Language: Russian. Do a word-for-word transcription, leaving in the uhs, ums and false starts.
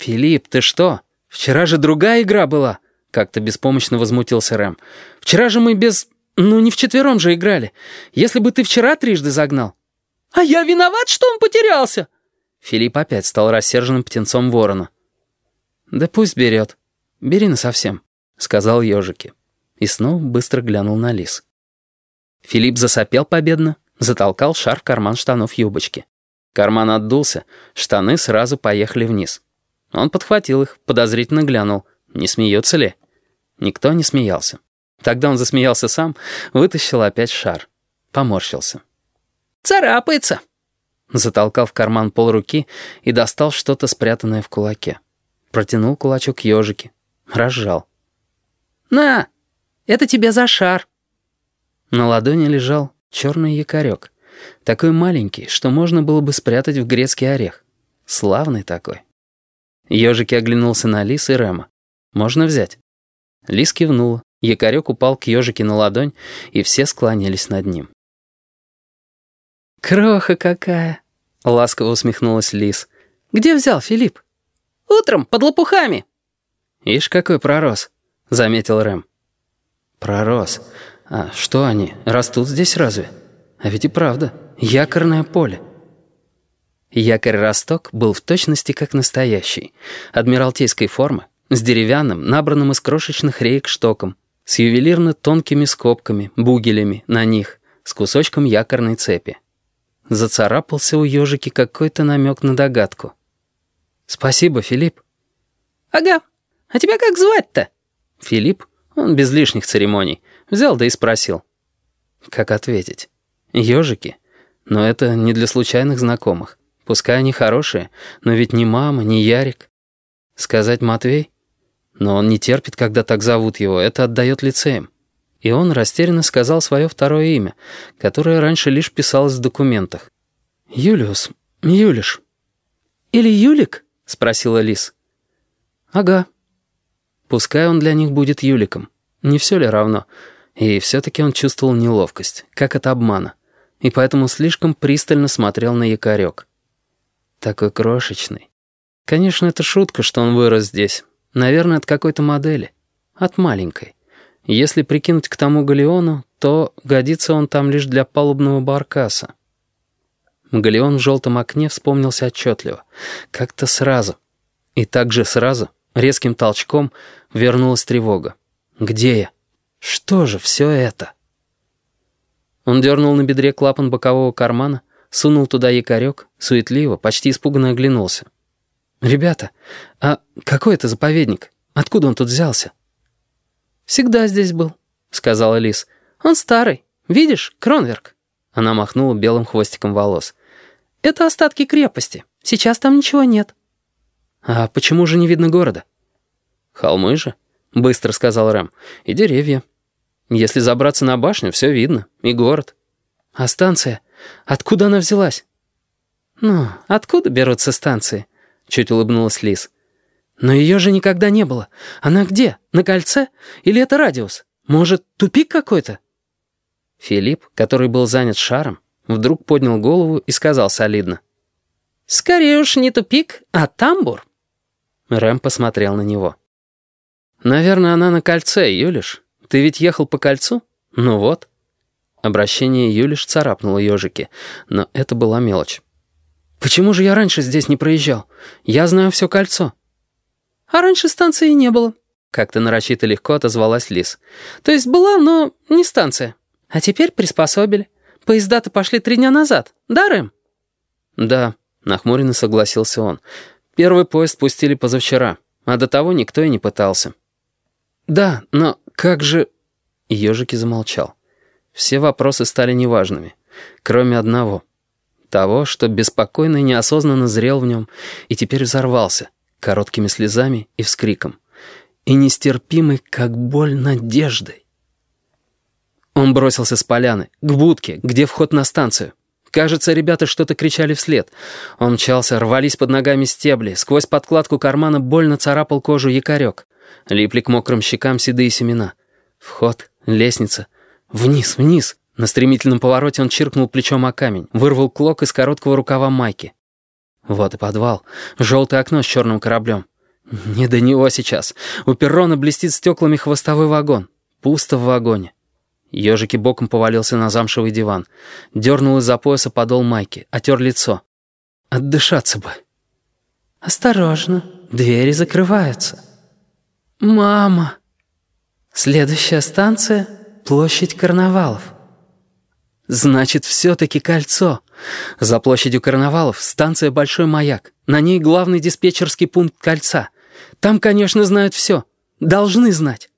«Филипп, ты что? Вчера же другая игра была!» Как-то беспомощно возмутился Рэм. «Вчера же мы без... Ну, не вчетвером же играли. Если бы ты вчера трижды загнал...» «А я виноват, что он потерялся?» Филипп опять стал рассерженным птенцом ворона. «Да пусть берет. Бери насовсем», — сказал ежики. И снова быстро глянул на лис. Филипп засопел победно, затолкал шар в карман штанов юбочки. Карман отдулся, штаны сразу поехали вниз. Он подхватил их, подозрительно глянул, не смеется ли. Никто не смеялся. Тогда он засмеялся сам, вытащил опять шар. Поморщился. «Царапается!» Затолкал в карман полруки и достал что-то, спрятанное в кулаке. Протянул кулачок ежики. Разжал. «На! Это тебе за шар!» На ладони лежал черный якорек. Такой маленький, что можно было бы спрятать в грецкий орех. Славный такой. Ежики оглянулся на Лис и Рэма. «Можно взять?» Лис кивнула. Якорек упал к ежике на ладонь, и все склонились над ним. «Кроха какая!» — ласково усмехнулась Лис. «Где взял, Филипп?» «Утром, под лопухами». «Ишь, какой пророс!» — заметил Рэм. «Пророс? А что они, растут здесь разве? А ведь и правда, якорное поле». Якорь-росток был в точности как настоящий, адмиралтейской формы, с деревянным, набранным из крошечных реек штоком, с ювелирно тонкими скобками, бугелями на них, с кусочком якорной цепи. Зацарапался у ежики какой-то намек на догадку. «Спасибо, Филипп». «Ага. А тебя как звать-то?» Филипп, он без лишних церемоний, взял да и спросил. Как ответить? Ежики? Но это не для случайных знакомых. Пускай они хорошие, но ведь ни мама, ни Ярик. Сказать Матвей? Но он не терпит, когда так зовут его, это отдает лицеям. И он растерянно сказал свое второе имя, которое раньше лишь писалось в документах. «Юлиус, Юлиш». «Или Юлик?» — спросила Лис. «Ага. Пускай он для них будет Юликом. Не все ли равно?» И все-таки он чувствовал неловкость, как от обмана, и поэтому слишком пристально смотрел на якорек. Такой крошечный. Конечно, это шутка, что он вырос здесь. Наверное, от какой-то модели. От маленькой. Если прикинуть к тому галеону, то годится он там лишь для палубного баркаса. Галеон в желтом окне вспомнился отчетливо. Как-то сразу. И также сразу, резким толчком, вернулась тревога. «Где я? Что же все это?» Он дернул на бедре клапан бокового кармана, сунул туда якорек, суетливо, почти испуганно оглянулся. «Ребята, а какой это заповедник? Откуда он тут взялся?» «Всегда здесь был», — сказала Лис. «Он старый. Видишь, Кронверк?» Она махнула белым хвостиком волос. «Это остатки крепости. Сейчас там ничего нет». «А почему же не видно города?» «Холмы же», — быстро сказал Рэм. «И деревья. Если забраться на башню, все видно. И город». «А станция? Откуда она взялась?» «Ну, откуда берутся станции?» — чуть улыбнулась Лис. «Но ее же никогда не было. Она где? На кольце? Или это радиус? Может, тупик какой-то?» Филипп, который был занят шаром, вдруг поднял голову и сказал солидно. «Скорее уж не тупик, а тамбур». Рэм посмотрел на него. «Наверное, она на кольце, Юлиш. Ты ведь ехал по кольцу? Ну вот». Обращение Юлиш царапнуло ежики, но это была мелочь. «Почему же я раньше здесь не проезжал? Я знаю все кольцо». «А раньше станции не было», — как-то нарочито легко отозвалась Лис. «То есть была, но не станция. А теперь приспособили. Поезда-то пошли три дня назад, да, Рэм?» «Да», — нахмуренно согласился он. «Первый поезд пустили позавчера, а до того никто и не пытался». «Да, но как же...» Ежики замолчал. Все вопросы стали неважными, кроме одного. Того, что беспокойно и неосознанно зрел в нем, и теперь взорвался, короткими слезами и вскриком. И нестерпимой, как боль, надеждой. Он бросился с поляны, к будке, где вход на станцию. Кажется, ребята что-то кричали вслед. Он мчался, рвались под ногами стебли, сквозь подкладку кармана больно царапал кожу якорек. Липли к мокрым щекам седые семена. Вход, лестница. Вниз, вниз. На стремительном повороте он чиркнул плечом о камень, вырвал клок из короткого рукава майки. Вот и подвал. Желтое окно с черным кораблем. Не до него сейчас. У перрона блестит стеклами хвостовой вагон. Пусто в вагоне. Ежики боком повалился на замшевый диван. Дернул из-за пояса подол майки. Отер лицо. Отдышаться бы. «Осторожно, двери закрываются». «Мама!» «Следующая станция — площадь Карнавалов». «Значит, все-таки кольцо. За площадью Карнавалов станция Большой Маяк. На ней главный диспетчерский пункт кольца. Там, конечно, знают все. Должны знать».